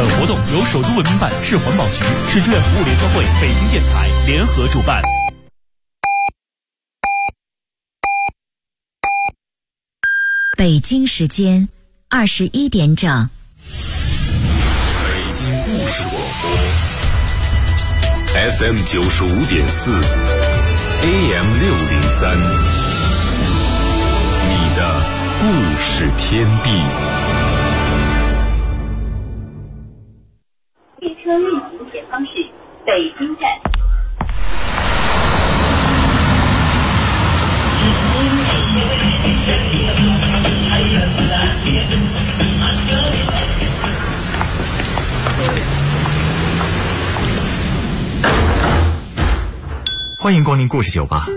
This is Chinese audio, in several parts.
本活动由首都文明办、市环保局、市志愿服务联合会、北京电台联合主办。 北京时间21点整。 北京故事广播 FM 95.4 AM 603，你的故事天地。 列车运行前方是北京站。 欢迎光临故事酒吧。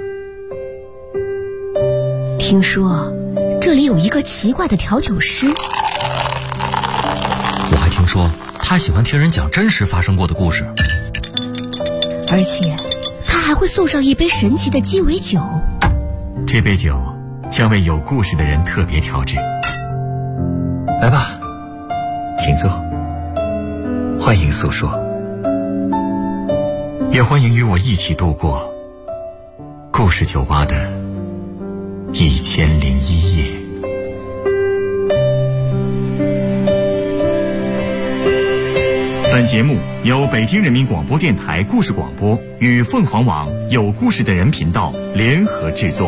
听说这里有一个奇怪的调酒师， 我还听说他喜欢听人讲真实发生过的故事， 而且他还会送上一杯神奇的鸡尾酒。 这杯酒将为有故事的人特别调制。来吧，请坐，欢迎诉说，也欢迎与我一起度过故事酒吧的1001夜。本节目由北京人民广播电台故事广播与凤凰网有故事的人频道联合制作。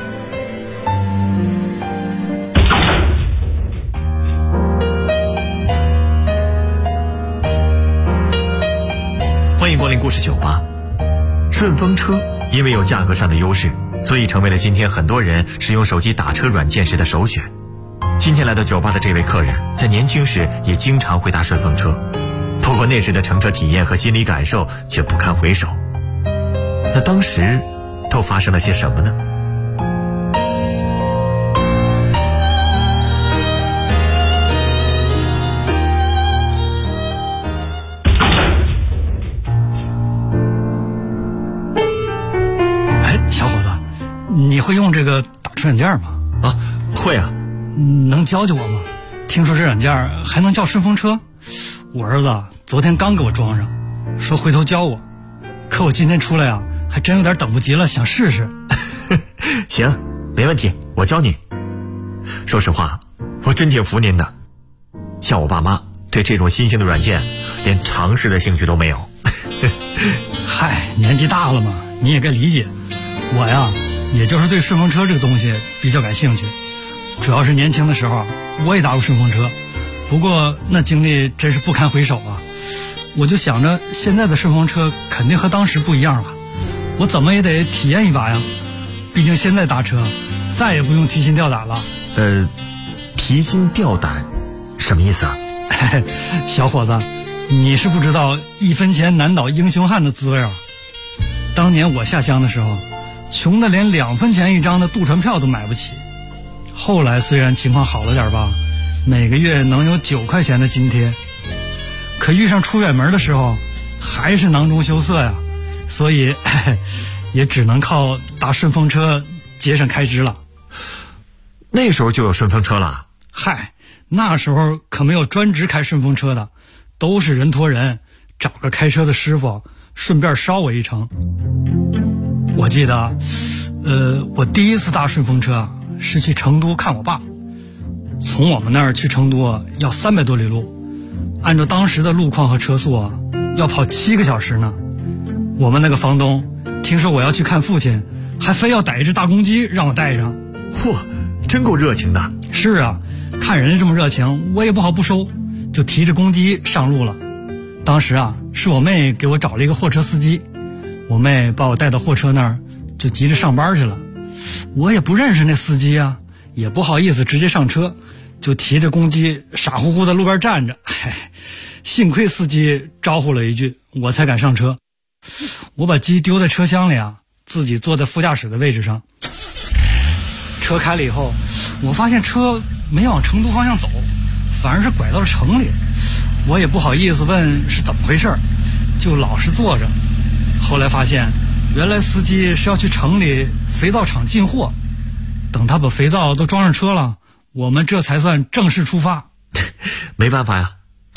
欢迎光临故事酒吧。顺风车因为有价格上的优势，所以成为了今天很多人使用手机打车软件时的首选。今天来到酒吧的这位客人，在年轻时也经常会搭顺风车，不过那时的乘车体验和心理感受却不堪回首。那当时都发生了些什么呢？ 小伙子，你会用这个打车软件吗？ 啊，会啊。 能教教我吗？听说这软件还能叫顺风车，我儿子昨天刚给我装上，说回头教我，可我今天出来啊，还真有点等不及了，想试试。 行，没问题，我教你。说实话，我真挺服您的，像我爸妈对这种新兴的软件连尝试的兴趣都没有。 嗨，年纪大了嘛，你也该理解。我呀，也就是对顺风车这个东西比较感兴趣，主要是年轻的时候我也搭过顺风车，不过那经历真是不堪回首啊。我就想着现在的顺风车肯定和当时不一样了，我怎么也得体验一把呀，毕竟现在搭车再也不用提心吊胆了。 提心吊胆什么意思啊？ 小伙子，你是不知道1分钱难倒英雄汉的滋味啊。当年我下乡的时候，穷的连2分钱一张的渡船票都买不起，后来虽然情况好了点吧，每个月能有9块钱的津贴，可遇上出远门的时候还是囊中羞涩呀，所以也只能靠搭顺风车节省开支了。 那时候就有顺风车了？ 嗨，那时候可没有专职开顺风车的，都是人托人，找个开车的师傅顺便捎我一程。我记得我第一次搭顺风车是去成都看我爸，从我们那儿去成都要300多里路，按照当时的路况和车速啊，要跑7个小时呢。我们那个房东听说我要去看父亲，还非要逮一只大公鸡让我带上。 嚯，真够热情的。 是啊，看人家这么热情，我也不好不收，就提着公鸡上路了。当时啊，是我妹给我找了一个货车司机，我妹把我带到货车那儿，就急着上班去了。我也不认识那司机啊，也不好意思直接上车，就提着公鸡傻乎乎在路边站着。幸亏司机招呼了一句，我才敢上车。我把鸡丢在车厢里啊，自己坐在副驾驶的位置上。车开了以后，我发现车没往成都方向走，反而是拐到了城里。我也不好意思问是怎么回事，就老实坐着。后来发现原来司机是要去城里肥皂厂进货，等他把肥皂都装上车了，我们这才算正式出发。 没办法呀，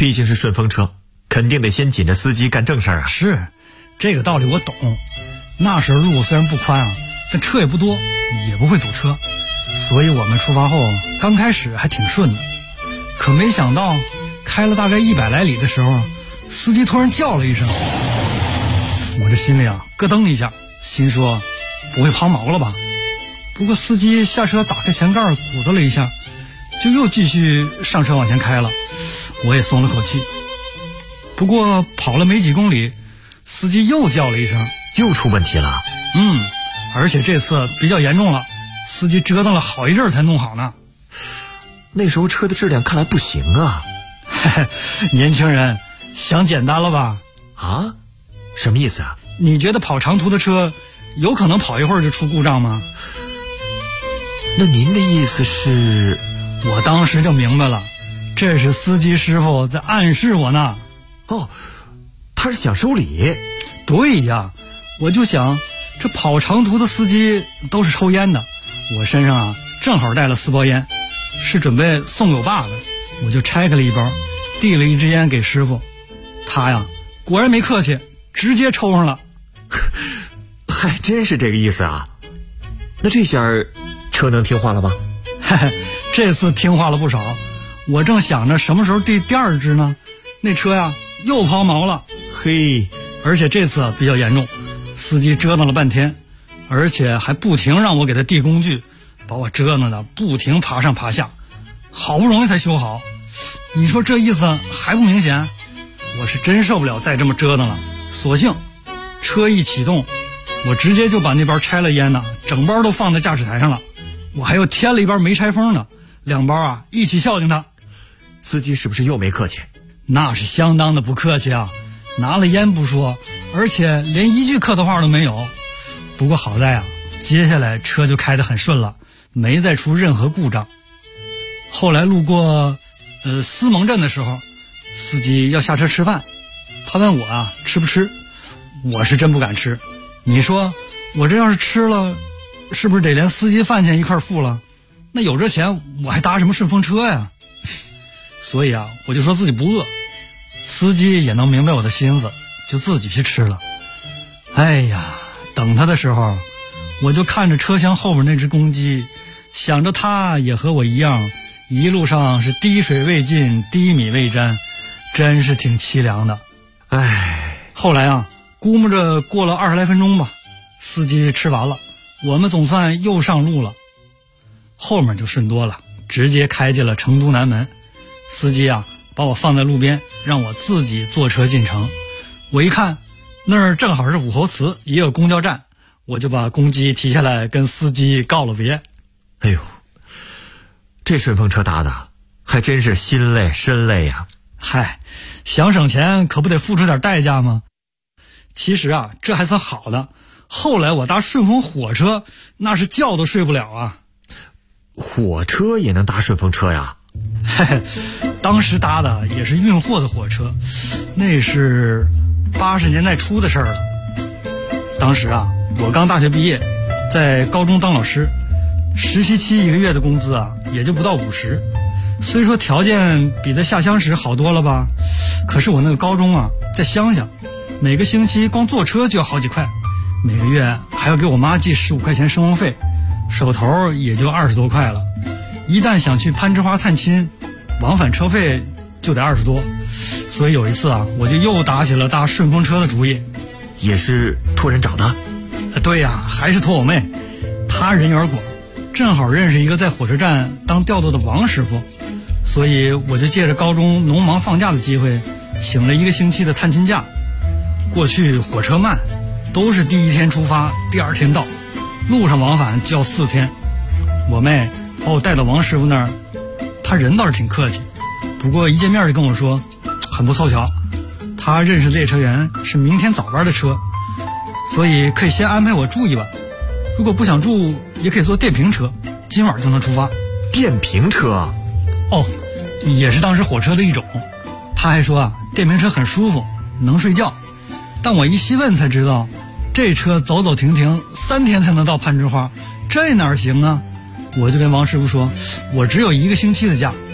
毕竟是顺风车，肯定得先紧着司机干正事儿啊。 是，这个道理我懂。那时候路虽然不宽啊，但车也不多，也不会堵车，所以我们出发后刚开始还挺顺的。可没想到开了大概100来里的时候，司机突然叫了一声，我这心里啊咯噔一下，心说不会抛锚了吧。不过司机下车打开前盖鼓捣了一下，就又继续上车往前开了，我也松了口气。不过跑了没几公里，司机又叫了一声， 又出问题了。 而且这次比较严重了，司机折腾了好一阵才弄好呢。 那时候车的质量看来不行啊。 年轻人想简单了吧？ 啊？什么意思啊？ 你觉得跑长途的车有可能跑一会儿就出故障吗？ 那您的意思是？ 我当时就明白了，这是司机师傅在暗示我呢。 哦，他是想收礼。 对呀，我就想这跑长途的司机都是抽烟的，我身上啊正好带了4包烟，是准备送给我爸的。我就拆开了一包，递了一支烟给师傅。他呀果然没客气，直接抽上了。 还真是这个意思啊。那这下车能听话了吧？ 这次听话了不少。我正想着什么时候递第2支呢，那车呀又抛锚了。 嘿， 而且这次比较严重，司机折腾了半天，而且还不停让我给他递工具，把我折腾的不停爬上爬下，好不容易才修好。你说这意思还不明显？我是真受不了再这么折腾了，索性车一启动，我直接就把那包拆了烟呢，整包都放在驾驶台上了。我还又添了一包没拆封的，2包啊一起孝敬他。 司机是不是又没客气？ 那是相当的不客气啊，拿了烟不说，而且连一句客套话都没有。不过好在啊，接下来车就开得很顺了，没再出任何故障。后来路过思蒙镇的时候，司机要下车吃饭，他问我啊吃不吃，我是真不敢吃。你说我这要是吃了，是不是得连司机饭钱一块付了？那有这钱我还搭什么顺风车呀？所以啊，我就说自己不饿。司机也能明白我的心思，就自己去吃了。哎呀，等他的时候，我就看着车厢后面那只公鸡，想着他也和我一样，一路上是滴水未进，滴米未沾，真是挺凄凉的。 唉， 后来啊，估摸着过了20来分钟吧，司机吃完了，我们总算又上路了。后面就顺多了，直接开进了成都南门。司机啊把我放在路边，让我自己坐车进城。我一看那儿正好是武侯祠，也有公交站，我就把公鸡提下来跟司机告了别。 哎呦，这顺风车搭的还真是心累身累呀。 嗨，想省钱可不得付出点代价吗？其实啊这还算好的，后来我搭顺风火车那是觉都睡不了啊。 火车也能搭顺风车呀？ 嘿嘿，当时搭的也是运货的火车，那是80年代初的事儿了。当时啊我刚大学毕业，在高中当老师，实习期1个月的工资啊也就不到50。虽说条件比在下乡时好多了吧，可是我那个高中啊在乡下，每个星期光坐车就要好几块，每个月还要给我妈寄15块钱生活费，手头也就20多块了。一旦想去攀枝花探亲，往返车费就得20多。所以有一次啊，我就又打起了搭顺风车的主意。 也是托人找的？ 对呀，还是托我妹，她人缘广，正好认识一个在火车站当调度的王师傅，所以我就借着高中农忙放假的机会，请了1个星期的探亲假。过去火车慢，都是第1天出发，第2天到，路上往返就要4天。我妹把我带到王师傅那儿，他人倒是挺客气，不过一见面就跟我说很不凑巧，他认识列车员是明天早班的车，所以可以先安排我住一晚，如果不想住也可以坐电瓶车，今晚就能出发。 电瓶车？ 哦，也是当时火车的一种。他还说啊，电瓶车很舒服，能睡觉。但我一细问才知道，这车走走停停3天才能到攀枝花，这哪行啊？我就跟王师傅说，我只有1个星期的假，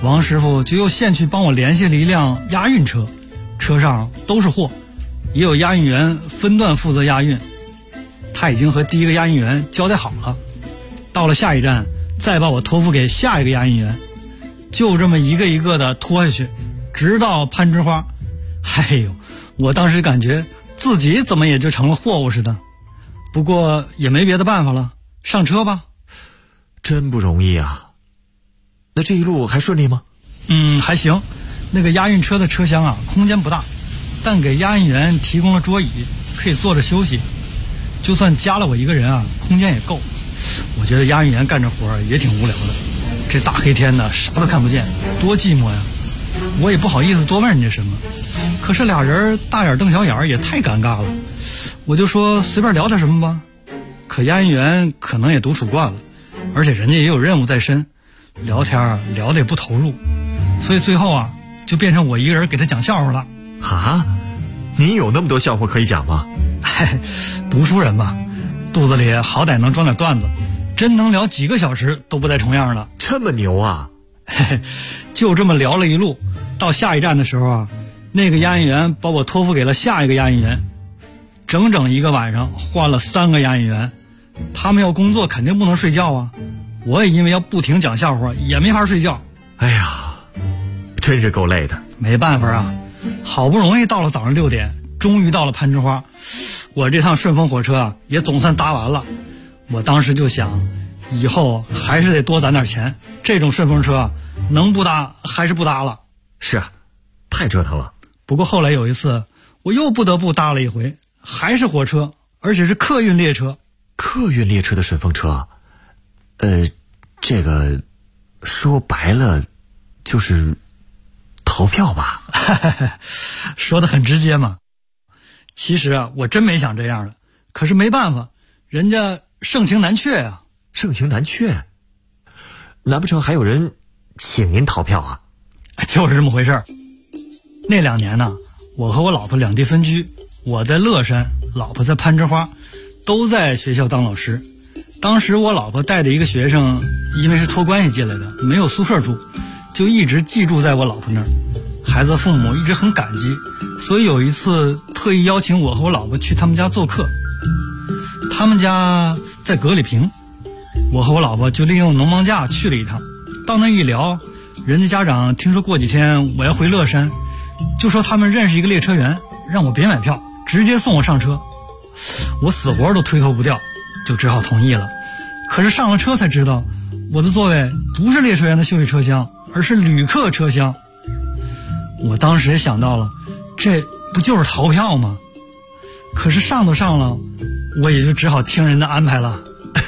王师傅就又现去帮我联系了一辆押运车，车上都是货，也有押运员分段负责押运。他已经和第一个押运员交代好了，到了下一站再把我托付给下一个押运员，就这么一个一个的拖下去，直到攀枝花。哎呦，我当时感觉自己怎么也就成了货物似的，不过也没别的办法了，上车吧。 真不容易啊。那这一路还顺利吗？ 还行。那个押运车的车厢啊，空间不大，但给押运员提供了桌椅，可以坐着休息。就算加了我一个人啊，空间也够。我觉得押运员干这活也挺无聊的，这大黑天的啥都看不见，多寂寞呀。我也不好意思多问人家什么，可是俩人大眼瞪小眼也太尴尬了。我就说随便聊点什么吧，可押运员可能也独处惯了，而且人家也有任务在身，聊天聊得也不投入，所以最后啊就变成我一个人给他讲笑话了。 啊？你有那么多笑话可以讲吗？ 读书人嘛，肚子里好歹能装点段子，真能聊几个小时都不带重样的。 这么牛啊？ 就这么聊了一路，到下一站的时候啊，那个押运员把我托付给了下一个押运员，整整一个晚上换了3个押运员。他们要工作肯定不能睡觉啊，我也因为要不停讲笑话也没法睡觉。 哎呀，真是够累的。 没办法啊，好不容易到了早上6点，终于到了攀枝花，我这趟顺风火车啊也总算搭完了。我当时就想，以后还是得多攒点钱，这种顺风车能不搭还是不搭了。 是啊，太折腾了。 不过后来有一次我又不得不搭了一回，还是火车，而且是客运列车。 客运列车的顺风车，这个说白了就是逃票吧？ 说得很直接嘛。其实啊，我真没想这样的，可是没办法，人家盛情难却啊。 盛情难却？难不成还有人请您逃票啊？ 就是这么回事儿。那2年呢，我和我老婆两地分居，我在乐山，老婆在攀枝花，都在学校当老师。当时我老婆带的一个学生，因为是托关系进来的，没有宿舍住，就一直寄住在我老婆那儿。孩子父母一直很感激，所以有一次特意邀请我和我老婆去他们家做客。他们家在格里坪，我和我老婆就利用农忙假去了一趟。到那一聊，人家家长听说过几天我要回乐山，就说他们认识一个列车员，让我别买票，直接送我上车。我死活都推脱不掉，就只好同意了。可是上了车才知道，我的座位不是列车员的休息车厢，而是旅客车厢。我当时也想到了，这不就是逃票吗？可是上都上了，我也就只好听人的安排了。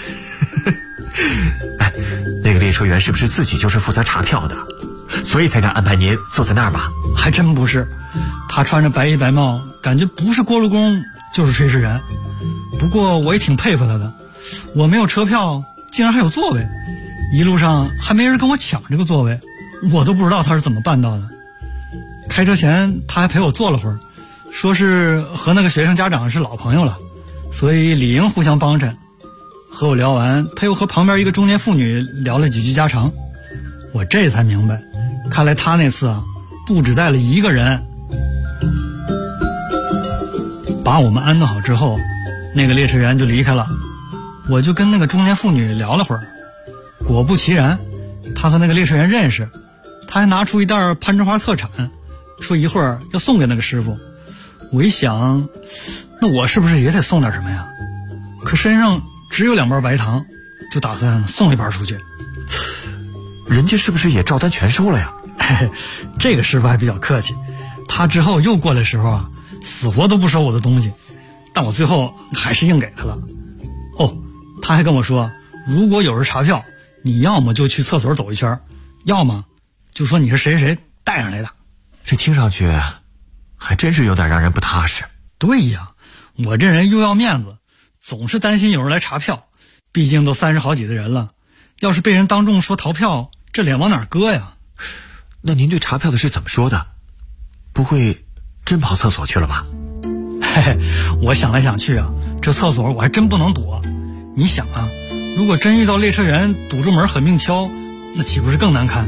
哎，那个列车员是不是自己就是负责查票的，所以才敢安排您坐在那儿吧？ 还真不是，他穿着白衣白帽，感觉不是锅炉工就是炊事员。不过我也挺佩服他的，我没有车票，竟然还有座位，一路上还没人跟我抢这个座位，我都不知道他是怎么办到的。开车前他还陪我坐了会儿，说是和那个学生家长是老朋友了，所以理应互相帮衬。和我聊完，他又和旁边一个中年妇女聊了几句家常，我这才明白，看来他那次啊不只带了一个人。把我们安顿好之后，那个列车员就离开了，我就跟那个中年妇女聊了会儿。果不其然，他和那个列车员认识，他还拿出一袋攀枝花特产，说一会儿要送给那个师傅。我一想，那我是不是也得送点什么呀？可身上只有2包白糖，就打算送1包出去。 人家是不是也照单全收了呀？ 这个师傅还比较客气，他之后又过来的时候啊，死活都不收我的东西，但我最后还是硬给他了。哦，他还跟我说，如果有人查票，你要么就去厕所走一圈，要么就说你是谁谁带上来的。 这听上去还真是有点让人不踏实。 对呀，我这人又要面子，总是担心有人来查票，毕竟都30好几的人了，要是被人当众说逃票，这脸往哪搁呀？ 那您对查票的是怎么说的？不会真跑厕所去了吧？ 我想来想去啊，这厕所我还真不能躲。你想啊，如果真遇到列车员堵住门狠命敲，那岂不是更难堪？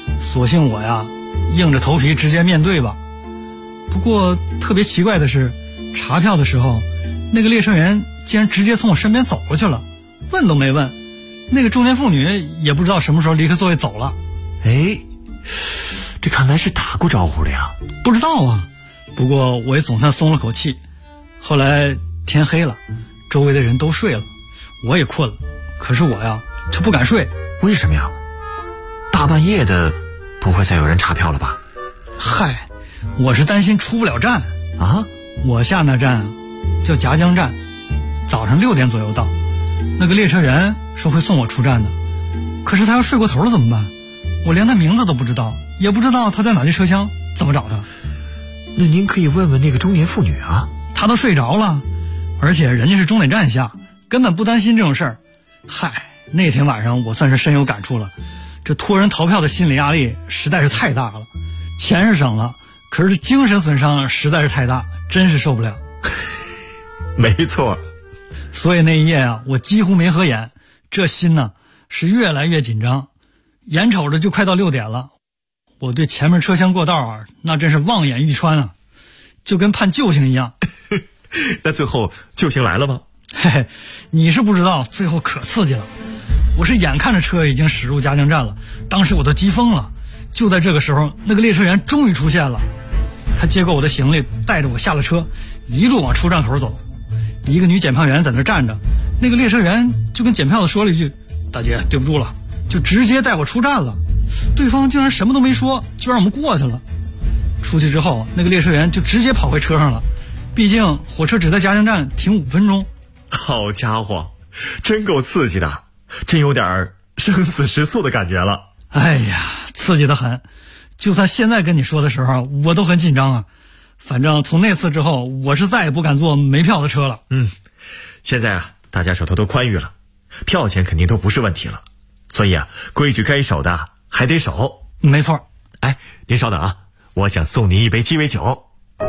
索性我呀硬着头皮直接面对吧。不过特别奇怪的是，查票的时候那个列车员竟然直接从我身边走过去了，问都没问。那个中年妇女也不知道什么时候离开座位走了。 哎，这看来是打过招呼的呀。 不知道啊，不过我也总算松了口气。后来天黑了，周围的人都睡了，我也困了，可是我呀就不敢睡。 为什么呀？大半夜的不会再有人查票了吧？ 嗨，我是担心出不了站啊。 我下那站叫夹江站，早上6点左右到。那个列车员说会送我出站的，可是他要睡过头了怎么办？我连他名字都不知道，也不知道他在哪节车厢，怎么找他？ 那您可以问问那个中年妇女啊。 他都睡着了，而且人家是终点站下，根本不担心这种事儿。嗨，那天晚上我算是深有感触了，这托人逃票的心理压力实在是太大了。钱是省了，可是精神损伤实在是太大，真是受不了。 没错。 所以那一夜啊，我几乎没合眼，这心呢是越来越紧张。眼瞅着就快到6点了，我对前面车厢过道啊，那真是望眼欲穿啊，就跟盼救星一样。 那最后救星来了吗？ 嘿嘿，你是不知道，最后可刺激了。我是眼看着车已经驶入夹江站了，当时我都急疯了。就在这个时候，那个列车员终于出现了，他接过我的行李，带着我下了车，一路往出站口走。一个女检票员在那站着，那个列车员就跟检票的说了一句：“大姐，对不住了。”就直接带我出站了。对方竟然什么都没说，就让我们过去了。出去之后，那个列车员就直接跑回车上了，毕竟火车只在夹江站停5分钟。 好家伙，真够刺激的，真有点生死时速的感觉了。 哎呀，刺激得很，就算现在跟你说的时候我都很紧张啊。反正从那次之后，我是再也不敢坐没票的车了。 现在啊，大家手头都宽裕了，票钱肯定都不是问题了，所以啊，规矩该守的还得守。 没错。 哎，您稍等啊，我想送您一杯鸡尾酒。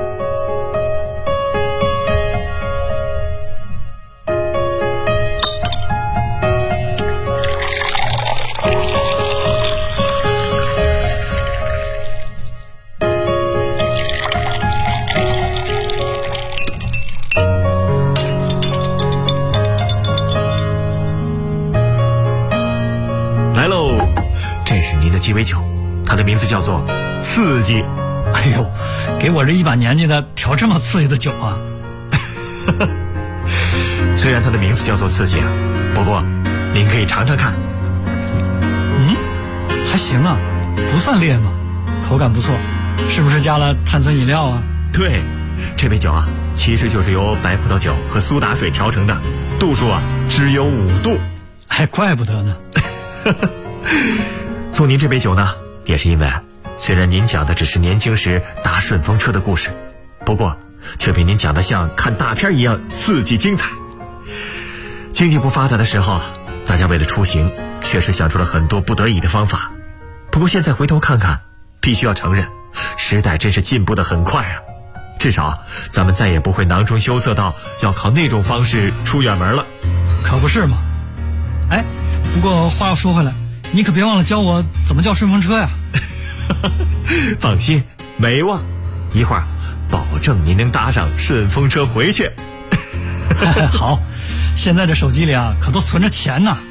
鸡尾酒，它的名字叫做刺激。 哎呦，给我这一把年纪的调这么刺激的酒啊！ 虽然它的名字叫做刺激啊，不过您可以尝尝看。 还行啊，不算烈嘛，口感不错。是不是加了碳酸饮料啊？ 对，这杯酒啊，其实就是由白葡萄酒和苏打水调成的，度数啊只有5度。 还怪不得呢。 送您这杯酒呢，也是因为虽然您讲的只是年轻时搭顺风车的故事，不过却比您讲的像看大片一样刺激精彩。经济不发达的时候，大家为了出行确实想出了很多不得已的方法，不过现在回头看看，必须要承认时代真是进步得很快啊。至少咱们再也不会囊中羞涩到要靠那种方式出远门了。 可不是嘛。哎，不过话又说回来，你可别忘了教我怎么叫顺风车呀。 放心，没忘，一会儿保证您能搭上顺风车回去。 好，现在这手机里啊可都存着钱呢。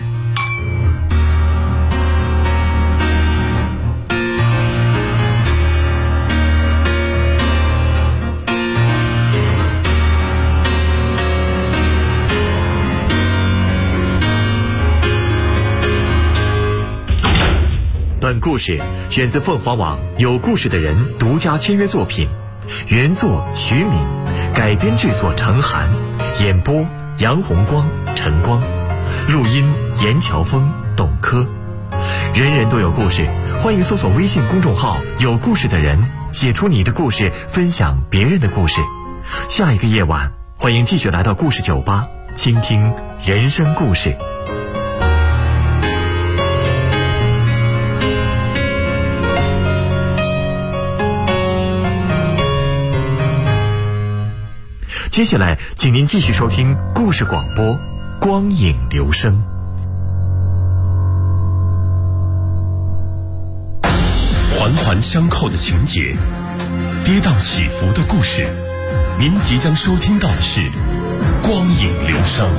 本故事选自凤凰网有故事的人独家签约作品，原作徐敏，改编制作程涵，演播杨红光、陈光，录音严乔峰、董珂。人人都有故事，欢迎搜索微信公众号有故事的人，写出你的故事，分享别人的故事。下一个夜晚，欢迎继续来到故事酒吧，倾听人生故事。接下来请您继续收听故事广播《光影留声》。 环环相扣的情节，跌宕起伏的故事。您即将收听到的是《光影流声》。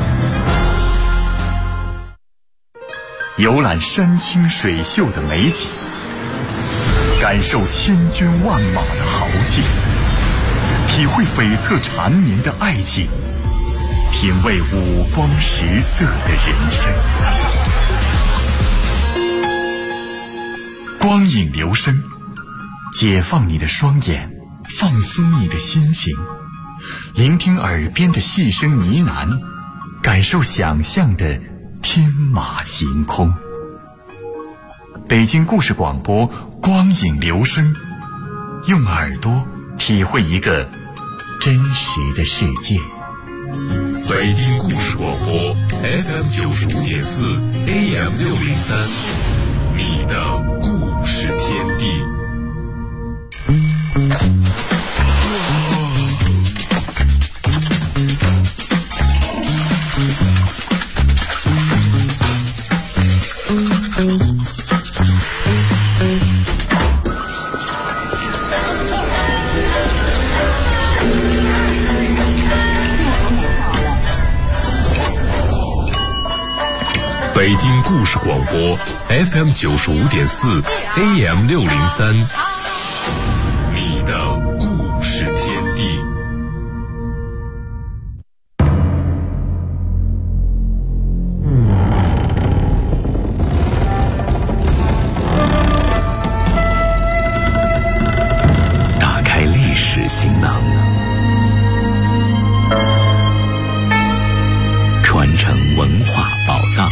游览山清水秀的美景，感受千军万马的豪气，体会悱恻缠绵的爱情，品味五光十色的人生。光影流声，解放你的双眼，放松你的心情，聆听耳边的细声呢喃，感受想象的天马行空。北京故事广播光影流声，用耳朵体会一个真实的世界。 北京故事广播 FM95.4 AM603，你的故事天地。北京故事广播 FM95.4 AM603，你的故事天地。 打开历史行囊，传承文化宝藏。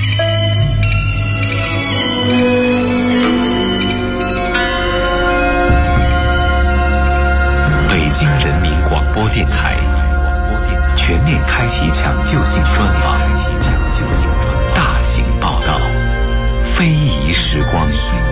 北京人民广播电台全面开启抢救性专访，大型报道，非遗时光。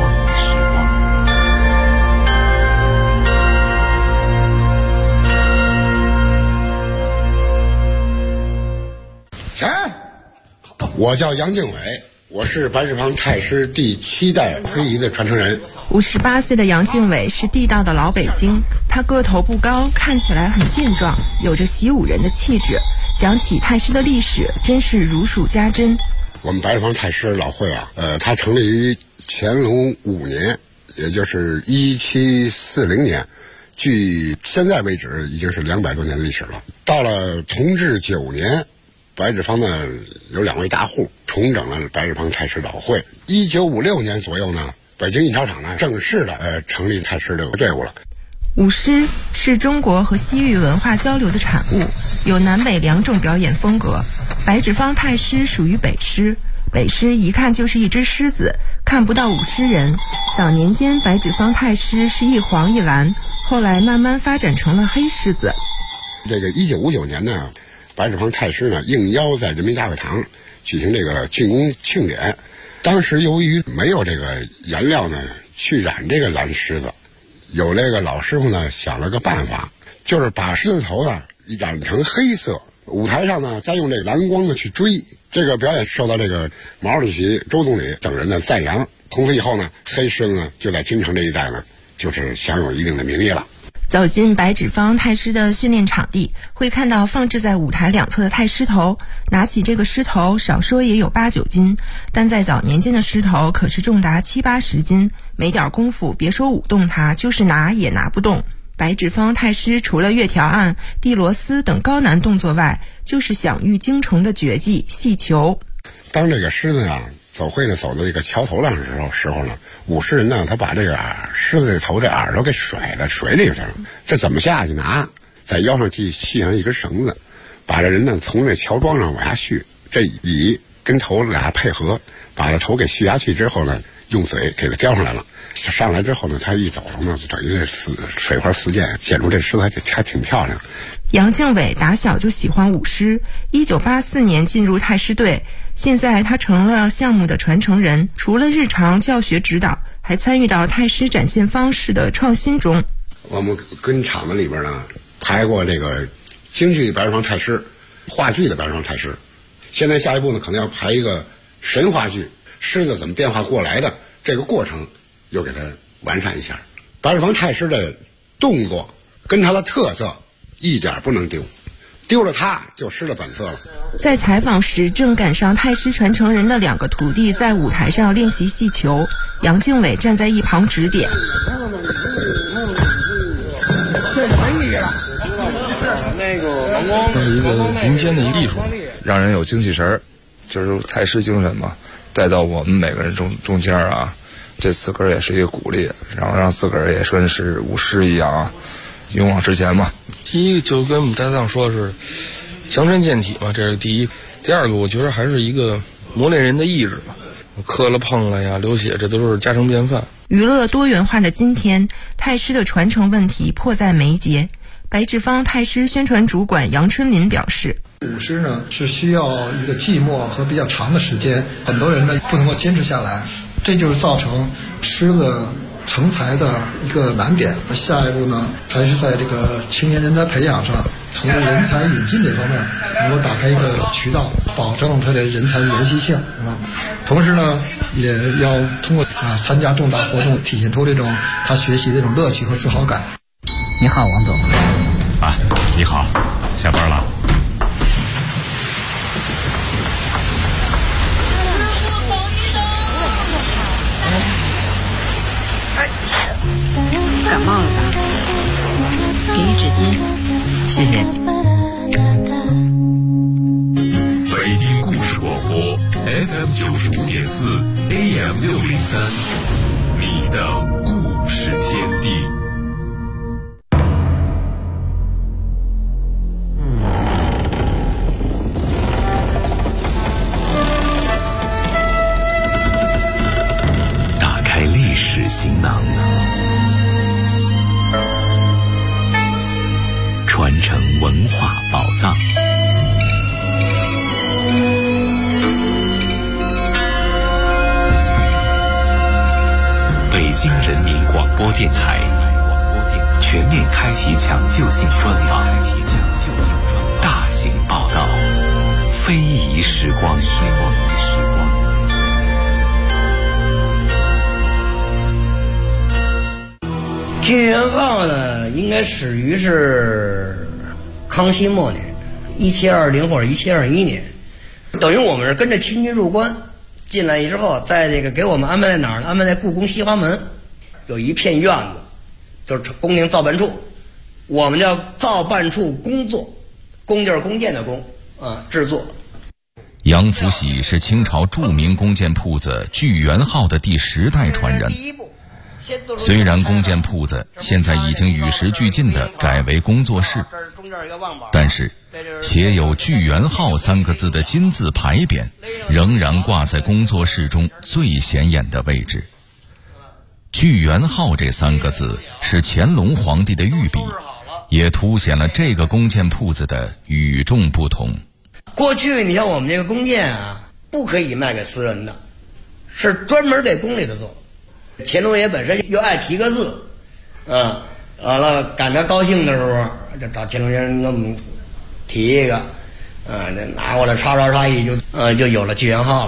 我叫杨敬伟，我是白纸坊太师第7代非遗的传承人。 58岁的杨敬伟是地道的老北京，他个头不高，看起来很健壮，有着习武人的气质。讲起太师的历史，真是如数家珍。 我们白纸坊太师老会啊，它成立于乾隆5年，也就是1740年，距现在为止已经是200多年的历史了。到了同治9年。白纸坊呢有2位大户重整了白纸坊太师老会。1956年左右呢，北京印钞厂呢正式的成立太师这个队伍了。 舞狮是中国和西域文化交流的产物，有南北2种表演风格。白纸坊太师属于北狮，北狮一看就是一只狮子，看不到舞狮人。早年间白纸坊太师是一黄一蓝，后来慢慢发展成了黑狮子。 这个1959年呢，白纸坊太师呢应邀在人民大会堂举行这个竣工庆典。当时由于没有这个颜料呢去染这个蓝狮子，有那个老师傅呢想了个办法，就是把狮子头呢染成黑色，舞台上呢再用这个蓝光呢去追。这个表演受到这个毛主席、周总理等人的赞扬。从此以后呢，黑狮子呢就在京城这一带呢就是享有一定的名义了。 走进白纸坊太师的训练场地，会看到放置在舞台2侧的太师头。拿起这个狮头，少说也有8、9斤，但在早年间的狮头可是重达70、80斤，没点功夫，别说舞动它，就是拿也拿不动。白纸坊太师除了月条案、地螺丝等高难动作外，就是享誉京城的绝技戏球。 当这个狮子啊走会呢走到这个桥头上的时候呢，舞狮人呢他把这个狮子的头这耳朵给甩到水里去了。这怎么下去拿？在腰上系上一根绳子，把这人呢从这桥桩上往下续，这尾跟头俩配合，把这头给续下去之后呢，用嘴给它叼上来了。上来之后呢，他一抖呢，就等于这水花四溅，显出这狮子还挺漂亮。 杨敬伟打小就喜欢舞狮，1984年进入太师队，现在他成了项目的传承人，除了日常教学指导，还参与到太师展现方式的创新中。 我们跟厂子里边呢排过这个京剧白纸坊太师、话剧的白纸坊太师，现在下一步呢可能要排一个神话剧，狮子怎么变化过来的这个过程又给它完善一下。白纸坊太师的动作跟他的特色一点不能丢，丢了它就失了本色了。 在采访时，正赶上太师传承人的2个徒弟在舞台上练习戏球，杨敬伟站在一旁指点。 那个王光是一个民间的艺术，让人有精气神儿，就是太师精神嘛，带到我们每个人中间啊。这自个儿也是一个鼓励，然后让自个儿也算是舞狮一样啊，勇往直前嘛。第一个就跟我们搭档说的是强身健体嘛，这是第一。第二个我觉得还是一个磨练人的意志吧，磕了碰了呀，流血，这都是家常便饭。 娱乐多元化的今天，太师的传承问题迫在眉睫。白纸坊太师宣传主管杨春林表示， 舞狮呢是需要一个寂寞和比较长的时间，很多人呢不能够坚持下来，这就是造成狮子成才的一个难点。下一步呢，还是在这个青年人才培养上，从人才引进这方面能够打开一个渠道，保证他的人才的延续性啊。同时呢，也要通过参加重大活动，体现出这种他学习的这种乐趣和自豪感。 你好，王总。 啊，你好，下班了。 感冒了吧？给你纸巾，谢谢。 北京故事广播 FM 95.4 AM 603，你的故事天地。 打开历史行囊，传承文化宝藏。北京人民广播电台全面开启抢救性专访，大型报道，非遗时光。 剧园号呢，应该始于是康熙末年，1720或者1721年，等于我们是跟着清军入关进来之后，在这个给我们安排在哪儿呢？安排在故宫西华门，有一片院子，就是宫廷造办处，我们叫造办处工作，工就是弓箭的弓啊，制作。 杨福喜是清朝著名弓箭铺子聚源号的第10代传人。虽然弓箭铺子现在已经与时俱进地改为工作室，但是写有聚源号3个字的金字牌匾仍然挂在工作室中最显眼的位置。聚源号这3个字是乾隆皇帝的御笔，也凸显了这个弓箭铺子的与众不同。 过去你像我们这个弓箭啊，不可以卖给私人的，是专门给宫里的做。乾隆爷本身又爱提个字，完了赶他高兴的时候，就找乾隆爷那么提一个，这拿过来刷刷刷一就有了聚源号了。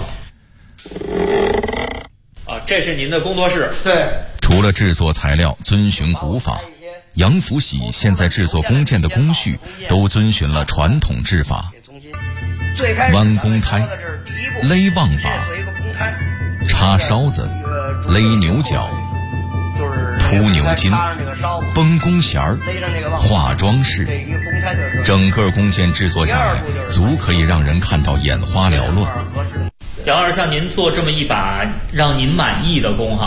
啊，这是您的工作室。 对。 除了制作材料遵循古法，杨福喜现在制作弓箭的工序都遵循了传统制法，弯弓胎、勒望把、插烧子、勒牛角、凸牛筋、绷弓弦儿、画装饰，整个弓箭制作下来，足可以让人看到眼花缭乱。 杨老师，像您做这么一把让您满意的弓哈，